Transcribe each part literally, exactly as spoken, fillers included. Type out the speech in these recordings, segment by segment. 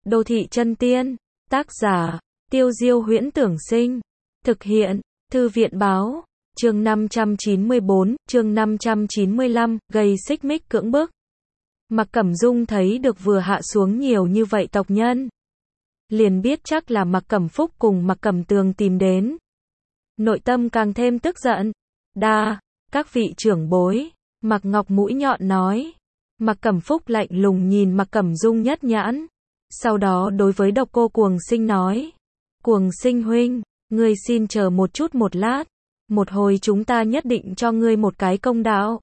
Đô thị chân tiên, tác giả, Tiêu Diêu Huyễn Tưởng Sinh, thực hiện, Thư viện báo, chương năm trăm chín mươi bốn, chương năm trăm chín mươi lăm, gây xích mích cưỡng bức. Mạc Cẩm Dung thấy được vừa hạ xuống nhiều như vậy tộc nhân, liền biết chắc là Mạc Cẩm Phúc cùng Mạc Cẩm Tường tìm đến. Nội tâm càng thêm tức giận. Đa, các vị trưởng bối, Mạc Ngọc mũi nhọn nói. Mạc Cẩm Phúc lạnh lùng nhìn Mạc Cẩm Dung nhất nhãn. Sau đó đối với Độc Cô Cuồng Sinh nói. Cuồng Sinh huynh, ngươi xin chờ một chút một lát. Một hồi chúng ta nhất định cho ngươi một cái công đạo.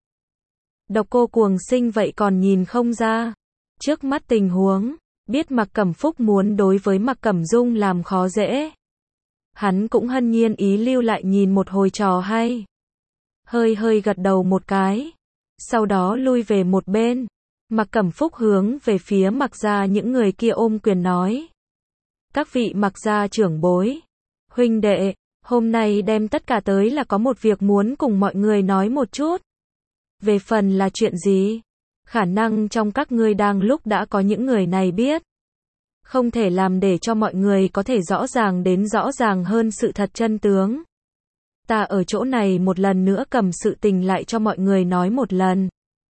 Độc Cô Cuồng Sinh vậy còn nhìn không ra. Trước mắt tình huống, biết Mạc Cẩm Phúc muốn đối với Mạc Cẩm Dung làm khó dễ. Hắn cũng hân nhiên ý lưu lại nhìn một hồi trò hay. Hơi hơi gật đầu một cái. Sau đó lui về một bên. Mạc Cẩm Phúc hướng về phía Mạc gia những người kia ôm quyền nói. Các vị Mạc gia trưởng bối, huynh đệ, hôm nay đem tất cả tới là có một việc muốn cùng mọi người nói một chút. Về phần là chuyện gì? Khả năng trong các ngươi đang lúc đã có những người này biết. Không thể làm để cho mọi người có thể rõ ràng đến rõ ràng hơn sự thật chân tướng. Ta ở chỗ này một lần nữa cầm sự tình lại cho mọi người nói một lần.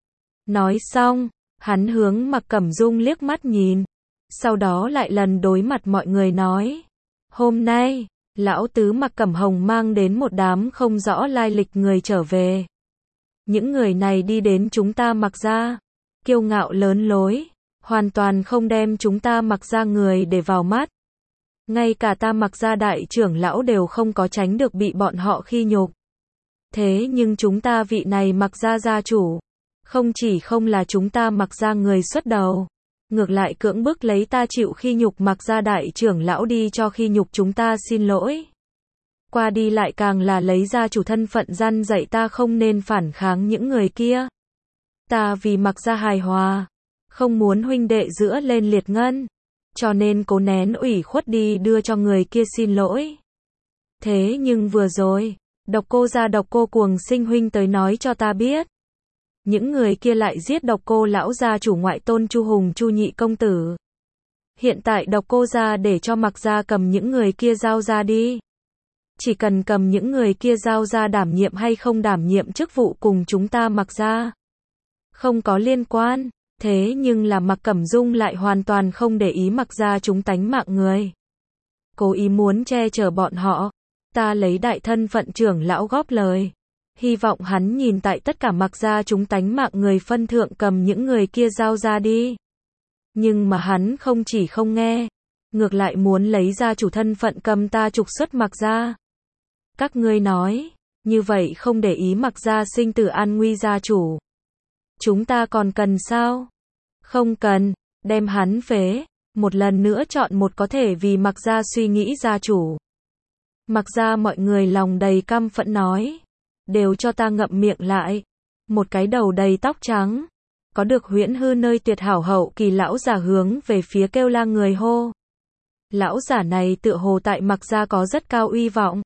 Nói xong, hắn hướng Mạc Cẩm Dung liếc mắt nhìn. Sau đó lại lần đối mặt mọi người nói. Hôm nay, lão tứ Mạc Cẩm Hồng mang đến một đám không rõ lai lịch người trở về. Những người này đi đến chúng ta Mạc gia, kiêu ngạo lớn lối, hoàn toàn không đem chúng ta Mạc gia người để vào mắt. Ngay cả ta Mạc gia đại trưởng lão đều không có tránh được bị bọn họ khi nhục. Thế nhưng chúng ta vị này Mạc gia gia chủ, không chỉ không là chúng ta Mạc gia người xuất đầu, ngược lại cưỡng bức lấy ta chịu khi nhục Mạc gia đại trưởng lão đi cho khi nhục chúng ta xin lỗi. Qua đi lại càng là lấy ra chủ thân phận răn dạy ta không nên phản kháng những người kia. Ta vì Mạc gia hài hòa, không muốn huynh đệ giữa lên liệt ngân, cho nên cố nén ủy khuất đi đưa cho người kia xin lỗi. Thế nhưng vừa rồi, Độc Cô gia Độc Cô Cuồng Sinh huynh tới nói cho ta biết. Những người kia lại giết Độc Cô lão gia chủ ngoại tôn Chu Hùng Chu nhị công tử. Hiện tại Độc Cô gia để cho Mạc gia cầm những người kia giao ra đi. Chỉ cần cầm những người kia giao ra đảm nhiệm hay không đảm nhiệm chức vụ cùng chúng ta Mạc gia, không có liên quan. Thế nhưng là Mạc Cẩm Dung lại hoàn toàn không để ý Mạc gia chúng tánh mạng người. Cố ý muốn che chở bọn họ. Ta lấy đại thân phận trưởng lão góp lời. Hy vọng hắn nhìn tại tất cả Mạc gia chúng tánh mạng người phân thượng cầm những người kia giao ra đi. Nhưng mà hắn không chỉ không nghe, ngược lại muốn lấy ra chủ thân phận cầm ta trục xuất Mạc gia. Các ngươi nói, như vậy không để ý Mạc gia sinh tử an nguy gia chủ. Chúng ta còn cần sao? Không cần, đem hắn phế, một lần nữa chọn một có thể vì Mạc gia suy nghĩ gia chủ. Mạc gia mọi người lòng đầy căm phẫn nói. Đều cho ta ngậm miệng lại. Một cái đầu đầy tóc trắng, có được huyễn hư nơi tuyệt hảo hậu kỳ lão giả hướng về phía kêu la người hô. Lão giả này tựa hồ tại Mạc gia có rất cao uy vọng.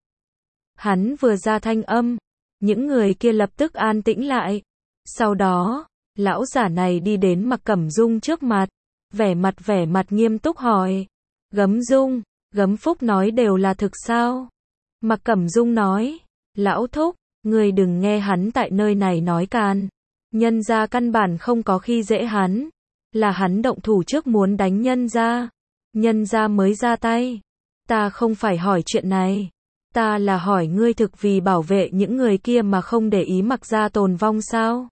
Hắn vừa ra thanh âm, những người kia lập tức an tĩnh lại. Sau đó, lão giả này đi đến Mạc Cẩm Dung trước mặt, vẻ mặt vẻ mặt nghiêm túc hỏi. Gấm Dung, Gấm Phúc nói đều là thực sao? Mạc Cẩm Dung nói, lão thúc, ngươi đừng nghe hắn tại nơi này nói càn. Nhân gia căn bản không có khi dễ hắn. Là hắn động thủ trước muốn đánh nhân gia. Nhân gia mới ra tay. Ta không phải hỏi chuyện này. Ta là hỏi ngươi thực vì bảo vệ những người kia mà không để ý Mạc gia tồn vong sao?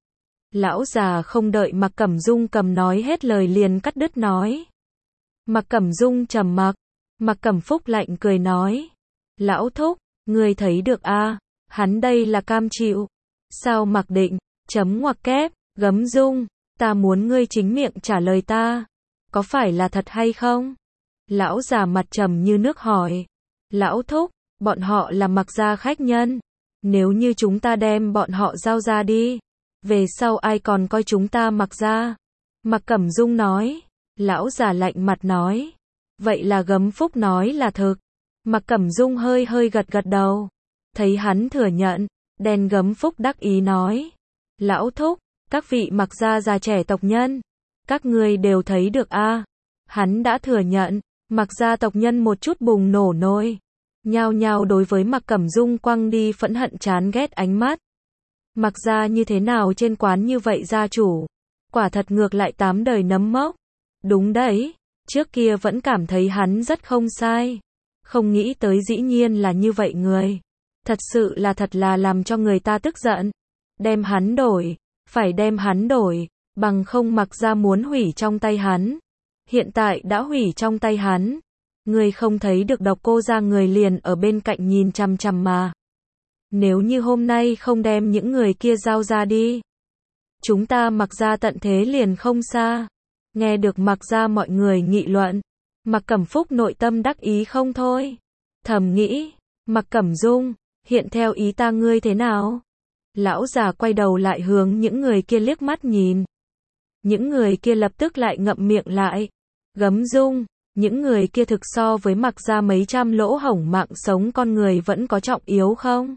Lão già không đợi Mạc Cẩm Dung cầm nói hết lời liền cắt đứt nói. Mạc Cẩm Dung trầm mặc. Mạc Cẩm Phúc lạnh cười nói. Lão thúc, ngươi thấy được a? À? Hắn đây là cam chịu. Sao Mạc Định, chấm ngoặc kép, Gấm Dung, ta muốn ngươi chính miệng trả lời ta. Có phải là thật hay không? Lão già mặt trầm như nước hỏi. Lão thúc, bọn họ là Mạc gia khách nhân. Nếu như chúng ta đem bọn họ giao ra đi, về sau ai còn coi chúng ta Mạc gia? Mạc Cẩm Dung nói. Lão già lạnh mặt nói. Vậy là Gấm Phúc nói là thực. Mạc Cẩm Dung hơi hơi gật gật đầu. Thấy hắn thừa nhận, đen Gấm Phúc đắc ý nói. Lão thúc, các vị Mạc gia già trẻ tộc nhân, các ngươi đều thấy được a? Hắn đã thừa nhận, Mặc gia tộc nhân một chút bùng nổ nôi. Nhao nhao đối với Mặc Cẩm Dung quăng đi phẫn hận chán ghét ánh mắt. Mặc gia như thế nào trên quán như vậy gia chủ? Quả thật ngược lại tám đời nấm mốc. Đúng đấy, trước kia vẫn cảm thấy hắn rất không sai. Không nghĩ tới dĩ nhiên là như vậy người. Thật sự là thật là làm cho người ta tức giận. Đem hắn đổi, phải đem hắn đổi, bằng không Mặc gia muốn hủy trong tay hắn. Hiện tại đã hủy trong tay hắn. Người không thấy được Độc Cô gia người liền ở bên cạnh nhìn chằm chằm mà. Nếu như hôm nay không đem những người kia giao ra đi, chúng ta Mặc gia tận thế liền không xa. Nghe được Mặc gia mọi người nghị luận, Mặc Cẩm Phúc nội tâm đắc ý không thôi. Thầm nghĩ, Mặc Cẩm Dung, hiện theo ý ta ngươi thế nào? Lão già quay đầu lại hướng những người kia liếc mắt nhìn. Những người kia lập tức lại ngậm miệng lại. Gấm Dung, những người kia thực so với Mặc gia mấy trăm lỗ hổng mạng sống con người vẫn có trọng yếu không?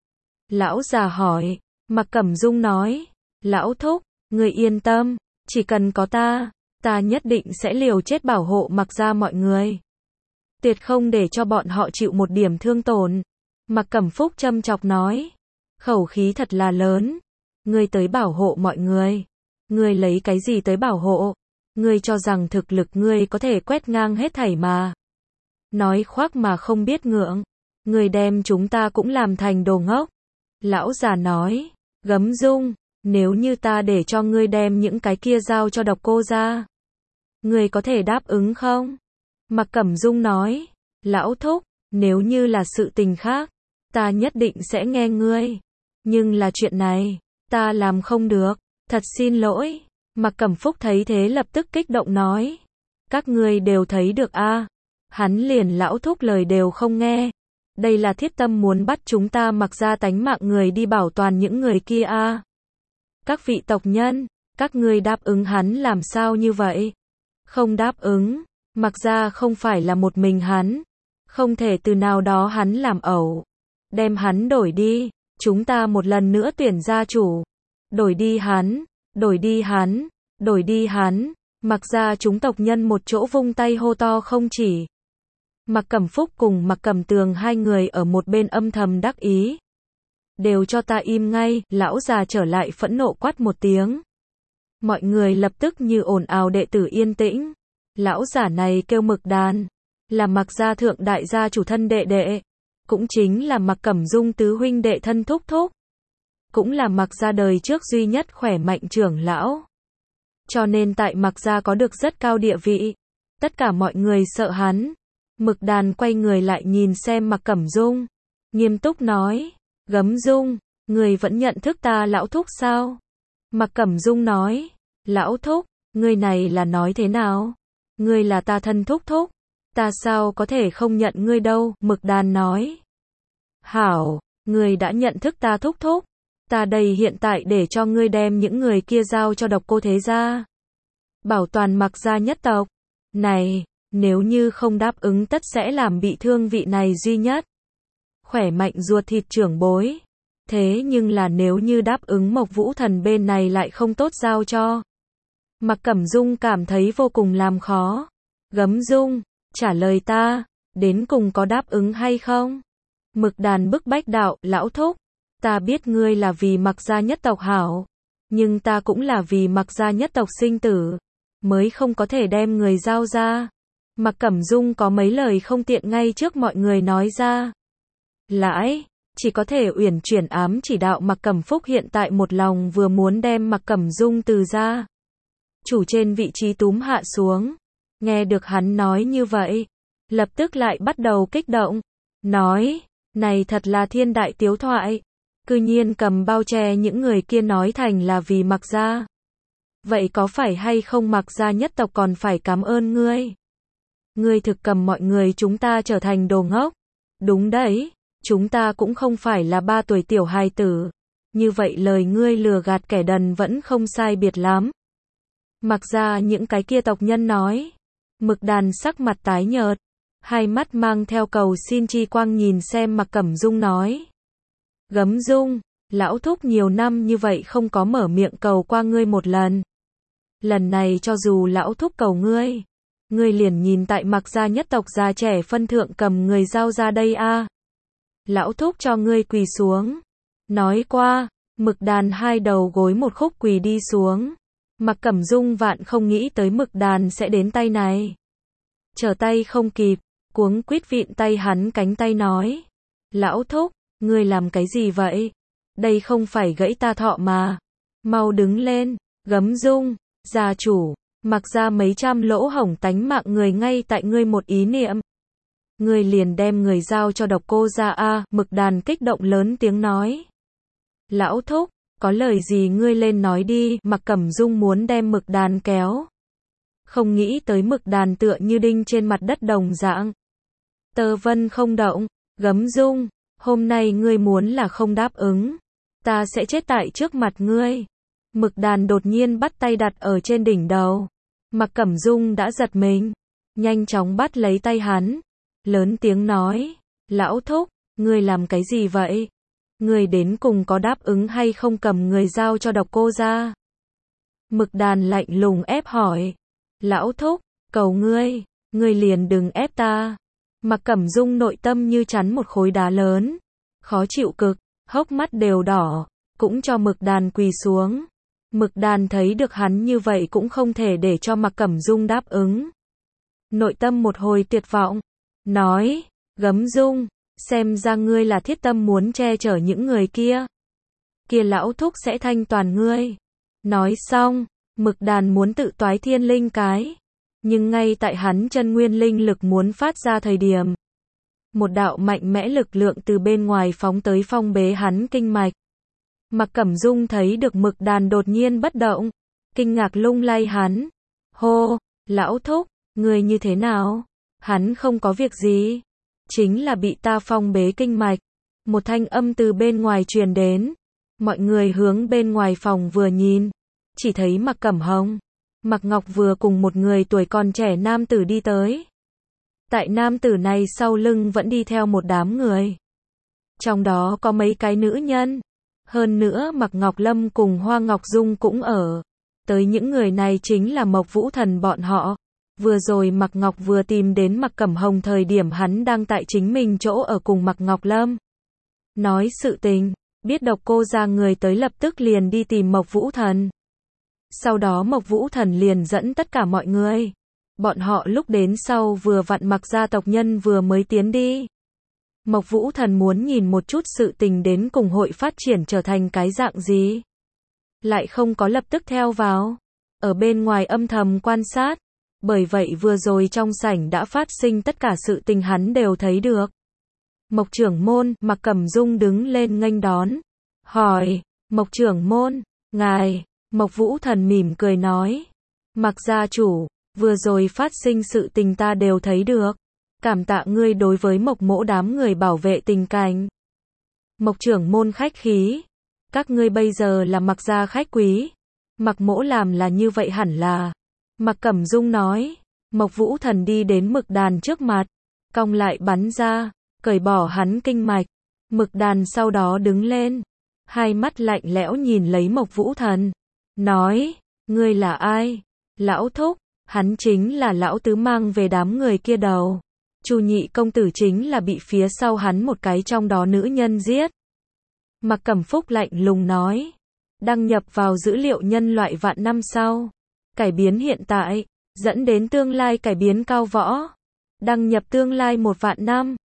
Lão già hỏi. Mặc Cẩm Dung nói, lão thúc, người yên tâm, chỉ cần có ta, ta nhất định sẽ liều chết bảo hộ Mặc gia mọi người. Tuyệt không để cho bọn họ chịu một điểm thương tổn. Mặc Cẩm Phúc châm chọc nói, khẩu khí thật là lớn. Ngươi tới bảo hộ mọi người. Ngươi lấy cái gì tới bảo hộ? Ngươi cho rằng thực lực ngươi có thể quét ngang hết thảy mà. Nói khoác mà không biết ngượng. Ngươi đem chúng ta cũng làm thành đồ ngốc. Lão già nói, Gấm Dung, nếu như ta để cho ngươi đem những cái kia giao cho Độc Cô gia, ngươi có thể đáp ứng không? Mặc Cẩm Dung nói, lão thúc, nếu như là sự tình khác, ta nhất định sẽ nghe ngươi. Nhưng là chuyện này, ta làm không được, thật xin lỗi. Mặc Cẩm Phúc thấy thế lập tức kích động nói, các ngươi đều thấy được a, à? Hắn liền lão thúc lời đều không nghe. Đây là thiết tâm muốn bắt chúng ta Mặc gia tánh mạng người đi bảo toàn những người kia a. À? Các vị tộc nhân, các ngươi đáp ứng hắn làm sao như vậy? Không đáp ứng, Mặc gia không phải là một mình hắn, không thể từ nào đó hắn làm ẩu. Đem hắn đổi đi, chúng ta một lần nữa tuyển gia chủ. Đổi đi hắn, đổi đi hắn, đổi đi hắn. Mặc gia chúng tộc nhân một chỗ vung tay hô to không chỉ. Mặc Cẩm Phúc cùng Mặc Cẩm Tường hai người ở một bên âm thầm đắc ý. Đều cho ta im ngay, lão già trở lại phẫn nộ quát một tiếng. Mọi người lập tức như ồn ào đệ tử yên tĩnh. Lão giả này kêu Mực Đàn, là Mặc gia thượng đại gia chủ thân đệ đệ, cũng chính là Mặc Cẩm Dung tứ huynh đệ thân thúc thúc, cũng là Mặc gia đời trước duy nhất khỏe mạnh trưởng lão. Cho nên tại Mặc gia có được rất cao địa vị. Tất cả mọi người sợ hắn. Mực Đàn quay người lại nhìn xem Mặc Cẩm Dung, nghiêm túc nói, Gấm Dung, người vẫn nhận thức ta lão thúc sao? Mặc Cẩm Dung nói, lão thúc, ngươi này là nói thế nào? Ngươi là ta thân thúc thúc, ta sao có thể không nhận ngươi đâu? Mực Đàn nói, hảo, ngươi đã nhận thức ta thúc thúc, ta đây hiện tại để cho ngươi đem những người kia giao cho Độc Cô thế gia, bảo toàn Mặc gia nhất tộc. Này, nếu như không đáp ứng tất sẽ làm bị thương vị này duy nhất khỏe mạnh ruột thịt trưởng bối. Thế nhưng là nếu như đáp ứng Mộc Vũ Thần bên này lại không tốt giao cho. Mặc Cẩm Dung cảm thấy vô cùng làm khó. Gấm Dung, trả lời ta, đến cùng có đáp ứng hay không? Mực Đàn bức bách đạo, lão thúc, ta biết ngươi là vì Mặc gia nhất tộc hảo, nhưng ta cũng là vì Mặc gia nhất tộc sinh tử, mới không có thể đem người giao ra. Mặc Cẩm Dung có mấy lời không tiện ngay trước mọi người nói ra. Lãi, chỉ có thể uyển chuyển ám chỉ đạo Mặc Cẩm Phúc hiện tại một lòng vừa muốn đem Mặc Cẩm Dung từ gia chủ trên vị trí túm hạ xuống. Nghe được hắn nói như vậy, lập tức lại bắt đầu kích động, nói, này thật là thiên đại tiếu thoại, cư nhiên cầm bao che những người kia nói thành là vì Mặc gia. Vậy có phải hay không Mặc gia nhất tộc còn phải cảm ơn ngươi? Ngươi thực cầm mọi người chúng ta trở thành đồ ngốc. Đúng đấy, chúng ta cũng không phải là ba tuổi tiểu hài tử. Như vậy lời ngươi lừa gạt kẻ đần vẫn không sai biệt lắm. Mặc ra những cái kia tộc nhân nói. Mực Đàn sắc mặt tái nhợt, hai mắt mang theo cầu xin chi quang nhìn xem Mặc Cẩm Dung nói. Gấm Dung, lão thúc nhiều năm như vậy không có mở miệng cầu qua ngươi một lần. Lần này cho dù lão thúc cầu ngươi, Ngươi liền nhìn tại Mạc gia nhất tộc già trẻ phân thượng cầm người giao ra đây a. Lão thúc cho ngươi quỳ xuống. Nói qua, Mực Đàn hai đầu gối một khúc quỳ đi xuống. Mạc Cẩm Dung vạn không nghĩ tới Mực Đàn sẽ đến tay này. Trở tay không kịp, cuống quýt vịn tay hắn cánh tay nói. Lão thúc, ngươi làm cái gì vậy? Đây không phải gãy ta thọ mà. Mau đứng lên, Gấm Dung, gia chủ, Mặc ra mấy trăm lỗ hổng tánh mạng người ngay tại ngươi một ý niệm. Ngươi liền đem người giao cho Độc Cô gia a, Mực Đàn kích động lớn tiếng nói. Lão thúc, có lời gì ngươi lên nói đi, Mặc Cẩm Dung muốn đem Mực Đàn kéo. Không nghĩ tới Mực Đàn tựa như đinh trên mặt đất đồng dạng. Tơ Vân không động, Gấm Dung, hôm nay ngươi muốn là không đáp ứng, ta sẽ chết tại trước mặt ngươi. Mực Đàn đột nhiên bắt tay đặt ở trên đỉnh đầu. Mặc Cẩm Dung đã giật mình, nhanh chóng bắt lấy tay hắn, lớn tiếng nói, lão thúc, ngươi làm cái gì vậy? Ngươi đến cùng có đáp ứng hay không cầm người giao cho Độc Cô gia? Mực Đàn lạnh lùng ép hỏi, lão thúc, cầu ngươi, ngươi liền đừng ép ta. Mặc Cẩm Dung nội tâm như chắn một khối đá lớn, khó chịu cực, hốc mắt đều đỏ, cũng cho Mực Đàn quỳ xuống. Mực Đàn thấy được hắn như vậy cũng không thể để cho Mặc Cẩm Dung đáp ứng. Nội tâm một hồi tuyệt vọng, nói, Gấm Dung, xem ra ngươi là thiết tâm muốn che chở những người kia. Kia lão thúc sẽ thanh toàn ngươi. Nói xong, Mực Đàn muốn tự toái thiên linh cái. Nhưng ngay tại hắn chân nguyên linh lực muốn phát ra thời điểm, một đạo mạnh mẽ lực lượng từ bên ngoài phóng tới phong bế hắn kinh mạch. Mặc Cẩm Dung thấy được Mực Đàn đột nhiên bất động, kinh ngạc lung lay hắn. Hô, lão thúc, người như thế nào? Hắn không có việc gì, chính là bị ta phong bế kinh mạch. Một thanh âm từ bên ngoài truyền đến. Mọi người hướng bên ngoài phòng vừa nhìn, chỉ thấy Mặc Cẩm Hồng, Mặc Ngọc vừa cùng một người tuổi còn trẻ nam tử đi tới. Tại nam tử này sau lưng vẫn đi theo một đám người. Trong đó có mấy cái nữ nhân. Hơn nữa Mặc Ngọc Lâm cùng Hoa Ngọc Dung cũng ở. Tới những người này chính là Mộc Vũ Thần bọn họ. Vừa rồi Mặc Ngọc vừa tìm đến Mặc Cẩm Hồng thời điểm hắn đang tại chính mình chỗ ở cùng Mặc Ngọc Lâm. Nói sự tình, biết Độc Cô gia người tới lập tức liền đi tìm Mộc Vũ Thần. Sau đó Mộc Vũ Thần liền dẫn tất cả mọi người. Bọn họ lúc đến sau vừa vặn Mặc gia tộc nhân vừa mới tiến đi. Mộc Vũ Thần muốn nhìn một chút sự tình đến cùng hội phát triển trở thành cái dạng gì. Lại không có lập tức theo vào. Ở bên ngoài âm thầm quan sát. Bởi vậy vừa rồi trong sảnh đã phát sinh tất cả sự tình hắn đều thấy được. Mộc trưởng môn, Mặc Cẩm Dung đứng lên nghênh đón. Hỏi, Mộc trưởng môn, ngài, Mộc Vũ Thần mỉm cười nói. Mặc gia chủ, vừa rồi phát sinh sự tình ta đều thấy được. Cảm tạ ngươi đối với Mộc mỗ đám người bảo vệ tình cảnh. Mộc trưởng môn khách khí. Các ngươi bây giờ là Mặc gia khách quý. Mặc mỗ làm là như vậy hẳn là. Mặc Cẩm Dung nói. Mộc Vũ Thần đi đến Mực Đàn trước mặt. Cong lại bắn ra. Cởi bỏ hắn kinh mạch. Mực Đàn sau đó đứng lên. Hai mắt lạnh lẽo nhìn lấy Mộc Vũ Thần. Nói. Ngươi là ai? Lão thúc. Hắn chính là lão tứ mang về đám người kia đầu. Chu nhị công tử chính là bị phía sau hắn một cái trong đó nữ nhân giết. Mặc Cẩm Phúc lạnh lùng nói. Đăng nhập vào dữ liệu nhân loại vạn năm sau. Cải biến hiện tại. Dẫn đến tương lai cải biến cao võ. Đăng nhập tương lai một vạn năm.